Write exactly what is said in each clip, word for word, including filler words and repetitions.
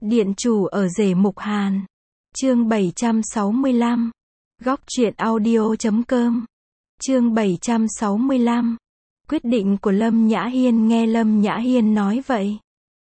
Điện chủ ở rể Mục Hàn. Chương bảy trăm sáu mươi lăm. Góc truyện audio chấm com. Chương bảy trăm sáu mươi lăm. Quyết định của Lâm Nhã Hiên. Nghe Lâm Nhã Hiên nói vậy,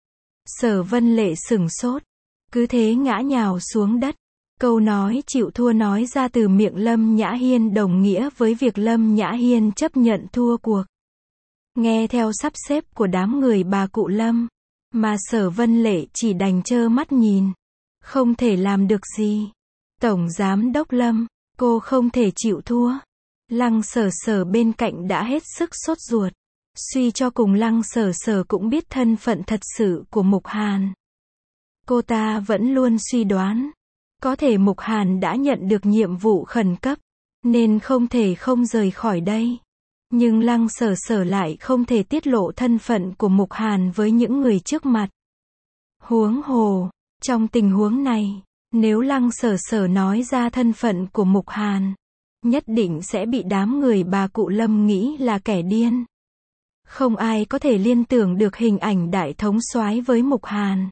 Sở Vân Lệ sửng sốt, cứ thế ngã nhào xuống đất. Câu nói chịu thua nói ra từ miệng Lâm Nhã Hiên đồng nghĩa với việc Lâm Nhã Hiên chấp nhận thua cuộc. Nghe theo sắp xếp của đám người bà cụ Lâm, mà Sở Vân Lệ chỉ đành trơ mắt nhìn, không thể làm được gì. Tổng giám đốc Lâm, cô không thể chịu thua. Lăng Sở Sở bên cạnh đã hết sức sốt ruột. Suy cho cùng Lăng Sở Sở cũng biết thân phận thật sự của Mục Hàn. Cô ta vẫn luôn suy đoán, có thể Mục Hàn đã nhận được nhiệm vụ khẩn cấp, nên không thể không rời khỏi đây. Nhưng Lăng Sở Sở lại không thể tiết lộ thân phận của Mục Hàn với những người trước mặt. Huống hồ, trong tình huống này, nếu Lăng Sở Sở nói ra thân phận của Mục Hàn, nhất định sẽ bị đám người bà cụ Lâm nghĩ là kẻ điên. Không ai có thể liên tưởng được hình ảnh đại thống soái với Mục Hàn.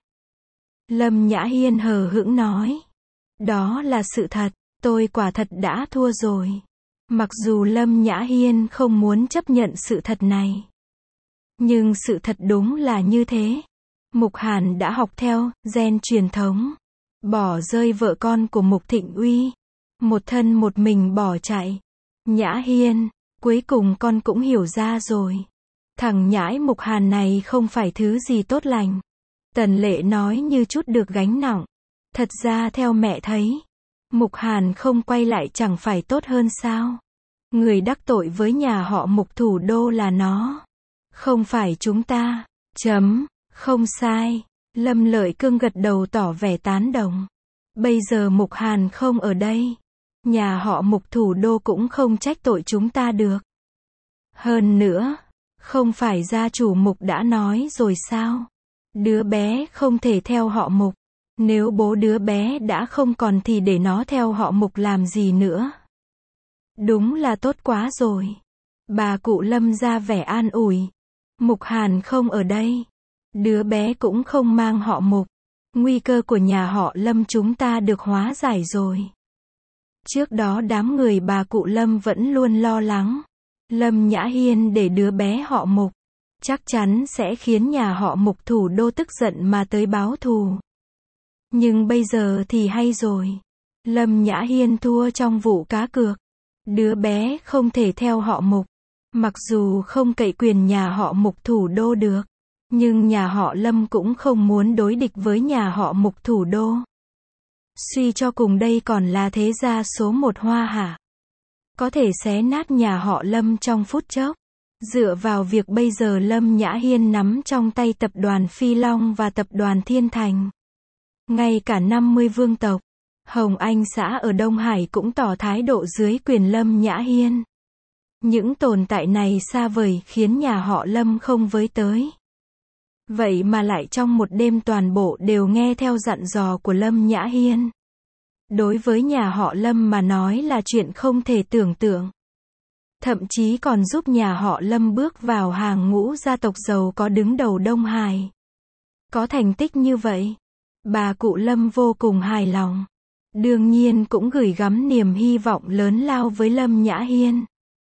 Lâm Nhã Hiên hờ hững nói, đó là sự thật, tôi quả thật đã thua rồi. Mặc dù Lâm Nhã Hiên không muốn chấp nhận sự thật này, nhưng sự thật đúng là như thế. Mục Hàn đã học theo gen truyền thống, bỏ rơi vợ con của Mục Thịnh Uy, một thân một mình bỏ chạy. Nhã Hiên, cuối cùng con cũng hiểu ra rồi. Thằng nhãi Mục Hàn này không phải thứ gì tốt lành. Tần Lệ nói như chút được gánh nặng. Thật ra theo mẹ thấy, Mục Hàn không quay lại chẳng phải tốt hơn sao? Người đắc tội với nhà họ Mục thủ đô là nó, không phải chúng ta. Chấm, không sai. Lâm Lợi Cương gật đầu tỏ vẻ tán đồng. Bây giờ Mục Hàn không ở đây, nhà họ Mục thủ đô cũng không trách tội chúng ta được. Hơn nữa, không phải gia chủ Mục đã nói rồi sao? Đứa bé không thể theo họ Mục. Nếu bố đứa bé đã không còn thì để nó theo họ Mục làm gì nữa? Đúng là tốt quá rồi. Bà cụ Lâm ra vẻ an ủi. Mục Hàn không ở đây, đứa bé cũng không mang họ Mục. Nguy cơ của nhà họ Lâm chúng ta được hóa giải rồi. Trước đó đám người bà cụ Lâm vẫn luôn lo lắng, Lâm Nhã Hiên để đứa bé họ Mục, chắc chắn sẽ khiến nhà họ Mục thủ đô tức giận mà tới báo thù. Nhưng bây giờ thì hay rồi. Lâm Nhã Hiên thua trong vụ cá cược. Đứa bé không thể theo họ Mục. Mặc dù không cậy quyền nhà họ Mục thủ đô được, nhưng nhà họ Lâm cũng không muốn đối địch với nhà họ Mục thủ đô. Suy cho cùng đây còn là thế gia số một Hoa Hạ, có thể xé nát nhà họ Lâm trong phút chốc. Dựa vào việc bây giờ Lâm Nhã Hiên nắm trong tay tập đoàn Phi Long và tập đoàn Thiên Thành, ngay cả năm mươi vương tộc, Hồng Anh xã ở Đông Hải cũng tỏ thái độ dưới quyền Lâm Nhã Hiên. Những tồn tại này xa vời khiến nhà họ Lâm không với tới. Vậy mà lại trong một đêm toàn bộ đều nghe theo dặn dò của Lâm Nhã Hiên. Đối với nhà họ Lâm mà nói là chuyện không thể tưởng tượng. Thậm chí còn giúp nhà họ Lâm bước vào hàng ngũ gia tộc giàu có đứng đầu Đông Hải. Có thành tích như vậy, bà cụ Lâm vô cùng hài lòng. Đương nhiên cũng gửi gắm niềm hy vọng lớn lao với Lâm Nhã Hiên.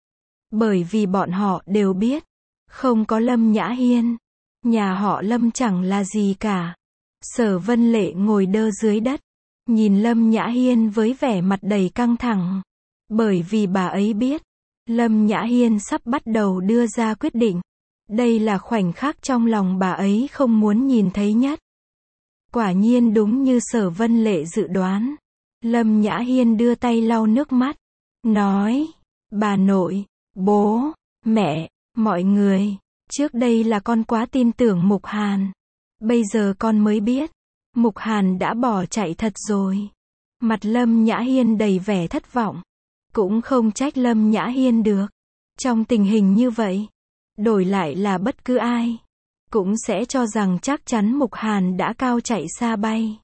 Bởi vì bọn họ đều biết, không có Lâm Nhã Hiên, nhà họ Lâm chẳng là gì cả. Sở Vân Lệ ngồi đơ dưới đất, nhìn Lâm Nhã Hiên với vẻ mặt đầy căng thẳng. Bởi vì bà ấy biết, Lâm Nhã Hiên sắp bắt đầu đưa ra quyết định. Đây là khoảnh khắc trong lòng bà ấy không muốn nhìn thấy nhất. Quả nhiên đúng như Sở Vân Lệ dự đoán. Lâm Nhã Hiên đưa tay lau nước mắt, nói, bà nội, bố, mẹ, mọi người, trước đây là con quá tin tưởng Mục Hàn. Bây giờ con mới biết, Mục Hàn đã bỏ chạy thật rồi. Mặt Lâm Nhã Hiên đầy vẻ thất vọng. Cũng không trách Lâm Nhã Hiên được. Trong tình hình như vậy, đổi lại là bất cứ ai cũng sẽ cho rằng chắc chắn Mục Hàn đã cao chạy xa bay.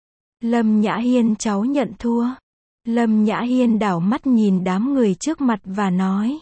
Lâm Nhã Hiên cháu nhận thua. Lâm Nhã Hiên đảo mắt nhìn đám người trước mặt và nói,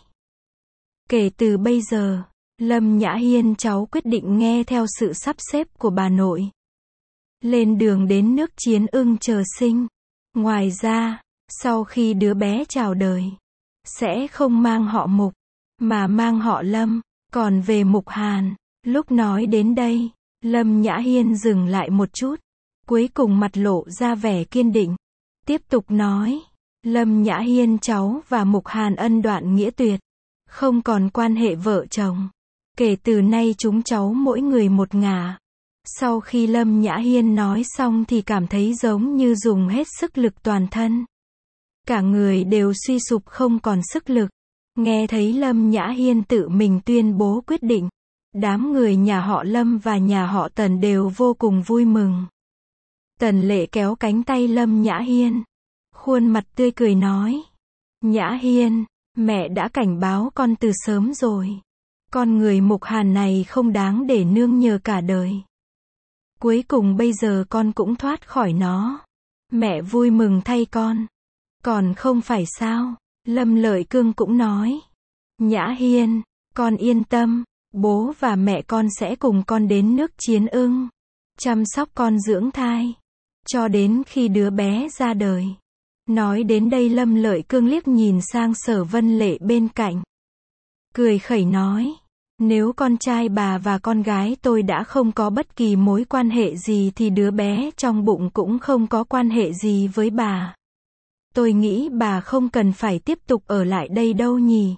kể từ bây giờ, Lâm Nhã Hiên cháu quyết định nghe theo sự sắp xếp của bà nội. lên đường đến nước Chiến Ưng chờ sinh. Ngoài ra, sau khi đứa bé chào đời, sẽ không mang họ Mục, mà mang họ Lâm. Còn về Mục Hàn, lúc nói đến đây, Lâm Nhã Hiên dừng lại một chút, cuối cùng mặt lộ ra vẻ kiên định. Tiếp tục nói, Lâm Nhã Hiên cháu và Mục Hàn ân đoạn nghĩa tuyệt, không còn quan hệ vợ chồng. Kể từ nay chúng cháu mỗi người một ngả. Sau khi Lâm Nhã Hiên nói xong thì cảm thấy giống như dùng hết sức lực toàn thân. Cả người đều suy sụp không còn sức lực. Nghe thấy Lâm Nhã Hiên tự mình tuyên bố quyết định, đám người nhà họ Lâm và nhà họ Tần đều vô cùng vui mừng. Tần Lệ kéo cánh tay Lâm Nhã Hiên, khuôn mặt tươi cười nói, Nhã Hiên, mẹ đã cảnh báo con từ sớm rồi. Con người Mục Hàn này không đáng để nương nhờ cả đời. Cuối cùng bây giờ con cũng thoát khỏi nó. Mẹ vui mừng thay con. Còn không phải sao? Lâm Lợi Cương cũng nói. Nhã Hiên, con yên tâm, bố và mẹ con sẽ cùng con đến nước Chiến Ưng, chăm sóc con dưỡng thai, cho đến khi đứa bé ra đời. Nói đến đây Lâm Lợi Cương liếc nhìn sang Sở Vân Lệ bên cạnh. Cười khẩy nói, nếu con trai bà và con gái tôi đã không có bất kỳ mối quan hệ gì thì đứa bé trong bụng cũng không có quan hệ gì với bà. Tôi nghĩ bà không cần phải tiếp tục ở lại đây đâu nhỉ.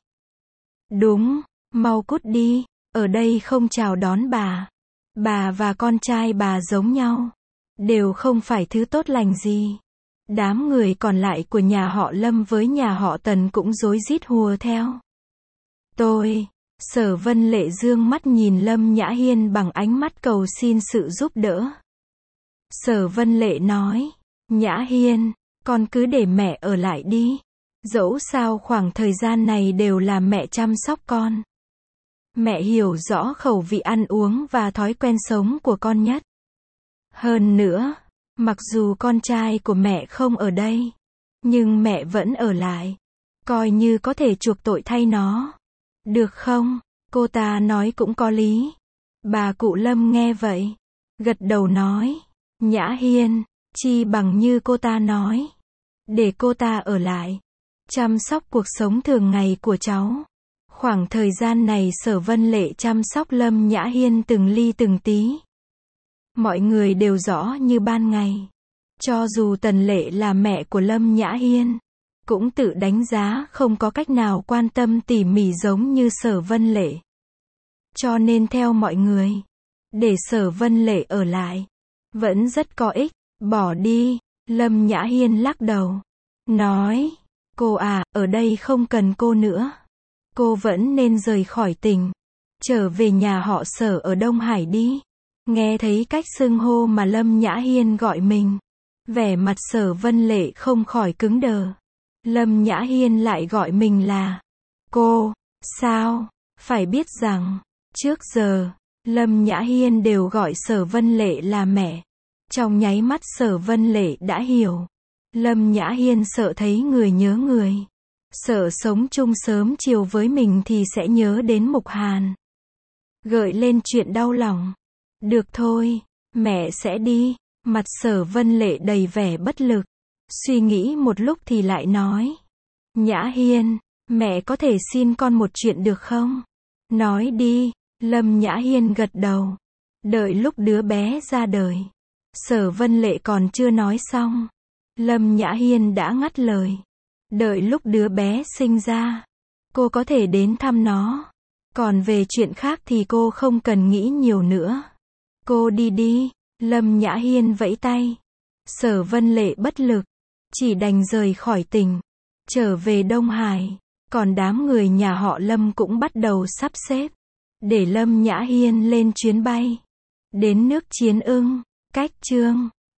Đúng, mau cút đi, ở đây không chào đón bà. Bà và con trai bà giống nhau, đều không phải thứ tốt lành gì. Đám người còn lại của nhà họ Lâm với nhà họ Tần cũng rối rít hùa theo. Tôi, Sở Vân Lệ dương mắt nhìn Lâm Nhã Hiên bằng ánh mắt cầu xin sự giúp đỡ. Sở Vân Lệ nói, Nhã Hiên, con cứ để mẹ ở lại đi. Dẫu sao khoảng thời gian này đều là mẹ chăm sóc con. Mẹ hiểu rõ khẩu vị ăn uống và thói quen sống của con nhất. Hơn nữa, mặc dù con trai của mẹ không ở đây, nhưng mẹ vẫn ở lại, coi như có thể chuộc tội thay nó. Được không? Cô ta nói cũng có lý. Bà cụ Lâm nghe vậy, gật đầu nói, Nhã Hiên, chi bằng như cô ta nói, để cô ta ở lại, chăm sóc cuộc sống thường ngày của cháu. Khoảng thời gian này Sở Vân Lệ chăm sóc Lâm Nhã Hiên từng ly từng tí. Mọi người đều rõ như ban ngày. Cho dù Tần Lệ là mẹ của Lâm Nhã Hiên, cũng tự đánh giá không có cách nào quan tâm tỉ mỉ giống như Sở Vân Lệ. Cho nên theo mọi người, để Sở Vân Lệ ở lại, vẫn rất có ích. Bỏ đi, Lâm Nhã Hiên lắc đầu, nói, cô à, ở đây không cần cô nữa. Cô vẫn nên rời khỏi tỉnh, trở về nhà họ Sở ở Đông Hải đi. Nghe thấy cách xưng hô mà Lâm Nhã Hiên gọi mình, vẻ mặt Sở Vân Lệ không khỏi cứng đờ. Lâm Nhã Hiên lại gọi mình là cô, sao? Phải biết rằng, trước giờ, Lâm Nhã Hiên đều gọi Sở Vân Lệ là mẹ. Trong nháy mắt Sở Vân Lệ đã hiểu. Lâm Nhã Hiên sợ thấy người nhớ người. Sợ sống chung sớm chiều với mình thì sẽ nhớ đến Mục Hàn. Gợi lên chuyện đau lòng. Được thôi, mẹ sẽ đi. Mặt Sở Vân Lệ đầy vẻ bất lực. Suy nghĩ một lúc thì lại nói. Nhã Hiên, mẹ có thể xin con một chuyện được không? Nói đi. Lâm Nhã Hiên gật đầu. Đợi lúc đứa bé ra đời. Sở Vân Lệ còn chưa nói xong, Lâm Nhã Hiên đã ngắt lời. Đợi lúc đứa bé sinh ra, cô có thể đến thăm nó. Còn về chuyện khác thì cô không cần nghĩ nhiều nữa. Cô đi đi. Lâm Nhã Hiên vẫy tay. Sở Vân Lệ bất lực, chỉ đành rời khỏi tỉnh, trở về Đông Hải. Còn đám người nhà họ Lâm cũng bắt đầu sắp xếp, để Lâm Nhã Hiên lên chuyến bay, đến nước Chiến Ưng. Cách chương